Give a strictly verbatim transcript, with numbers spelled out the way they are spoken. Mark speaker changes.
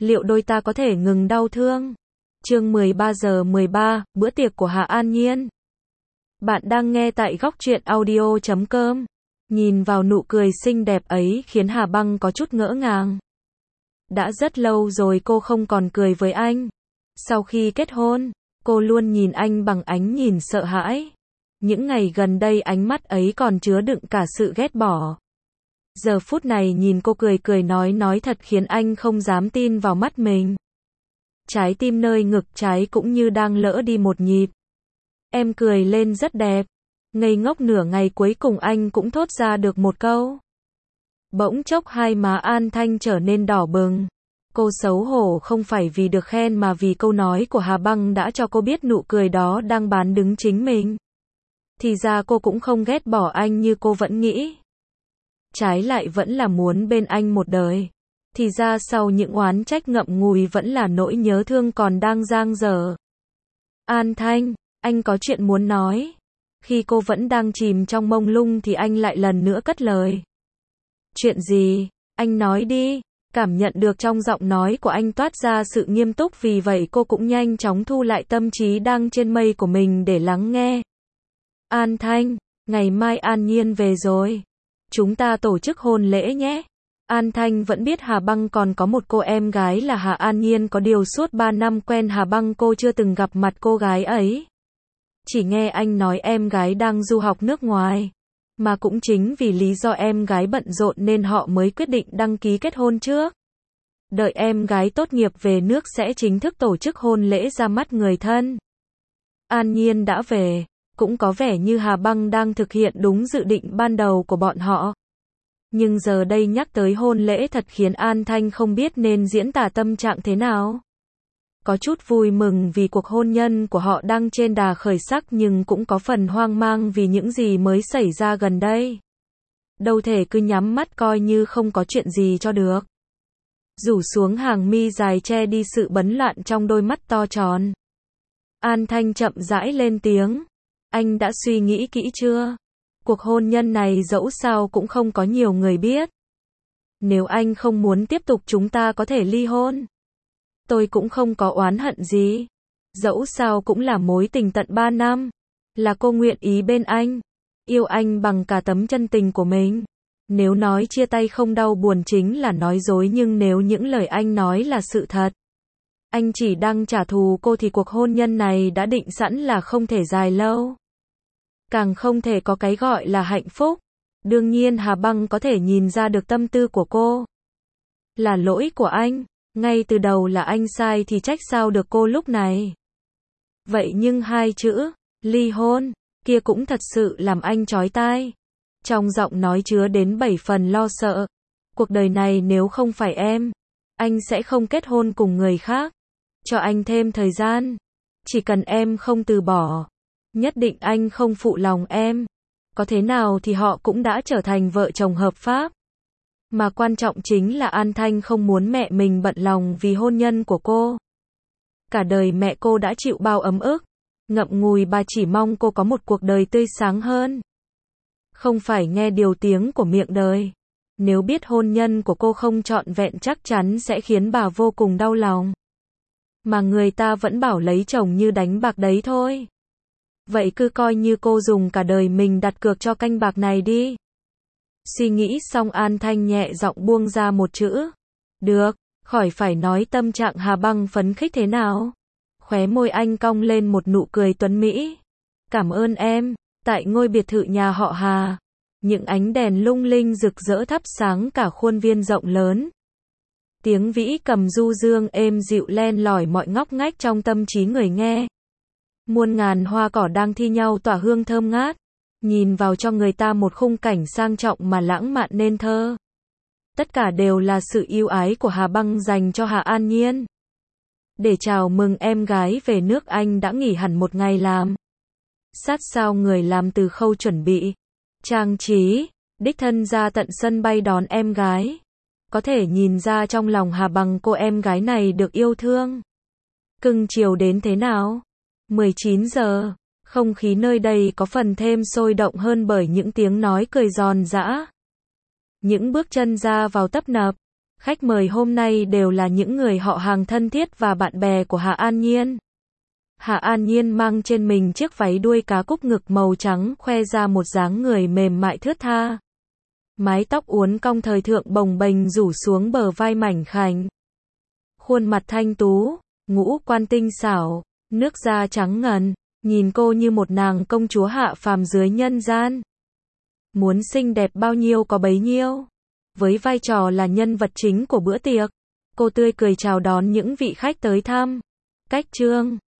Speaker 1: liệu đôi ta có thể ngừng đau thương? Chương mười ba giờ mười ba, bữa tiệc của Hà An Nhiên. Bạn đang nghe tại góc truyện audio chấm com. Nhìn vào nụ cười xinh đẹp ấy khiến Hà Băng có chút ngỡ ngàng. Đã rất lâu rồi cô không còn cười với anh. Sau khi kết hôn, cô luôn nhìn anh bằng ánh nhìn sợ hãi. Những ngày gần đây ánh mắt ấy còn chứa đựng cả sự ghét bỏ. Giờ phút này nhìn cô cười cười nói nói thật khiến anh không dám tin vào mắt mình. Trái tim nơi ngực trái cũng như đang lỡ đi một nhịp. Em cười lên rất đẹp. Ngây ngốc nửa ngày cuối cùng anh cũng thốt ra được một câu. Bỗng chốc hai má An Thanh trở nên đỏ bừng. Cô xấu hổ không phải vì được khen mà vì câu nói của Hà Băng đã cho cô biết nụ cười đó đang bán đứng chính mình. Thì ra cô cũng không ghét bỏ anh như cô vẫn nghĩ. Trái lại vẫn là muốn bên anh một đời. Thì ra sau những oán trách ngậm ngùi vẫn là nỗi nhớ thương còn đang dang dở. An Thanh, anh có chuyện muốn nói. Khi cô vẫn đang chìm trong mông lung thì anh lại lần nữa cất lời. Chuyện gì? Anh nói đi. Cảm nhận được trong giọng nói của anh toát ra sự nghiêm túc, vì vậy cô cũng nhanh chóng thu lại tâm trí đang trên mây của mình để lắng nghe. An Thanh, ngày mai An Nhiên về rồi. Chúng ta tổ chức hôn lễ nhé. An Thanh vẫn biết Hà Băng còn có một cô em gái là Hà An Nhiên, có điều suốt ba năm quen Hà Băng cô chưa từng gặp mặt cô gái ấy. Chỉ nghe anh nói em gái đang du học nước ngoài. Mà cũng chính vì lý do em gái bận rộn nên họ mới quyết định đăng ký kết hôn trước. Đợi em gái tốt nghiệp về nước sẽ chính thức tổ chức hôn lễ ra mắt người thân. An Nhiên đã về, cũng có vẻ như Hà Băng đang thực hiện đúng dự định ban đầu của bọn họ. Nhưng giờ đây nhắc tới hôn lễ thật khiến An Thanh không biết nên diễn tả tâm trạng thế nào. Có chút vui mừng vì cuộc hôn nhân của họ đang trên đà khởi sắc, nhưng cũng có phần hoang mang vì những gì mới xảy ra gần đây. Đâu thể cứ nhắm mắt coi như không có chuyện gì cho được. Rủ xuống hàng mi dài che đi sự bấn loạn trong đôi mắt to tròn. An Thanh chậm rãi lên tiếng. Anh đã suy nghĩ kỹ chưa? Cuộc hôn nhân này dẫu sao cũng không có nhiều người biết. Nếu anh không muốn tiếp tục chúng ta có thể ly hôn. Tôi cũng không có oán hận gì. Dẫu sao cũng là mối tình tận ba năm. Là cô nguyện ý bên anh. Yêu anh bằng cả tấm chân tình của mình. Nếu nói chia tay không đau buồn chính là nói dối, nhưng nếu những lời anh nói là sự thật. Anh chỉ đang trả thù cô thì cuộc hôn nhân này đã định sẵn là không thể dài lâu. Càng không thể có cái gọi là hạnh phúc. Đương nhiên Hà Băng có thể nhìn ra được tâm tư của cô. Là lỗi của anh. Ngay từ đầu là anh sai thì trách sao được cô lúc này. Vậy nhưng hai chữ, ly hôn, kia cũng thật sự làm anh chói tai. Trong giọng nói chứa đến bảy phần lo sợ. Cuộc đời này nếu không phải em, anh sẽ không kết hôn cùng người khác. Cho anh thêm thời gian. Chỉ cần em không từ bỏ. Nhất định anh không phụ lòng em. Có thế nào thì họ cũng đã trở thành vợ chồng hợp pháp. Mà quan trọng chính là An Thanh không muốn mẹ mình bận lòng vì hôn nhân của cô. Cả đời mẹ cô đã chịu bao ấm ức. Ngậm ngùi bà chỉ mong cô có một cuộc đời tươi sáng hơn. Không phải nghe điều tiếng của miệng đời. Nếu biết hôn nhân của cô không trọn vẹn chắc chắn sẽ khiến bà vô cùng đau lòng. Mà người ta vẫn bảo lấy chồng như đánh bạc đấy thôi. Vậy cứ coi như cô dùng cả đời mình đặt cược cho canh bạc này đi. Suy nghĩ xong An Thanh nhẹ giọng buông ra một chữ. Được, khỏi phải nói tâm trạng Hà Băng phấn khích thế nào. Khóe môi anh cong lên một nụ cười tuấn mỹ. Cảm ơn em. Tại ngôi biệt thự nhà họ Hà, những ánh đèn lung linh rực rỡ thắp sáng cả khuôn viên rộng lớn. Tiếng vĩ cầm du dương êm dịu len lỏi mọi ngóc ngách trong tâm trí người nghe. Muôn ngàn hoa cỏ đang thi nhau tỏa hương thơm ngát. Nhìn vào cho người ta một khung cảnh sang trọng mà lãng mạn nên thơ. Tất cả đều là sự yêu ái của Hà Băng dành cho Hà An Nhiên. Để chào mừng em gái về nước, anh đã nghỉ hẳn một ngày làm. Sát sao người làm từ khâu chuẩn bị, trang trí, đích thân ra tận sân bay đón em gái. Có thể nhìn ra trong lòng Hà Băng cô em gái này được yêu thương. Cưng chiều đến thế nào? mười chín giờ. Không khí nơi đây có phần thêm sôi động hơn bởi những tiếng nói cười giòn giã. Những bước chân ra vào tấp nập. Khách mời hôm nay đều là những người họ hàng thân thiết và bạn bè của Hạ An Nhiên. Hạ An Nhiên mang trên mình chiếc váy đuôi cá cúc ngực màu trắng khoe ra một dáng người mềm mại thướt tha. Mái tóc uốn cong thời thượng bồng bềnh rủ xuống bờ vai mảnh khảnh. Khuôn mặt thanh tú, ngũ quan tinh xảo, nước da trắng ngần, nhìn cô như một nàng công chúa hạ phàm dưới nhân gian. Muốn xinh đẹp bao nhiêu có bấy nhiêu. Với vai trò là nhân vật chính của bữa tiệc, cô tươi cười chào đón những vị khách tới thăm. Cách chương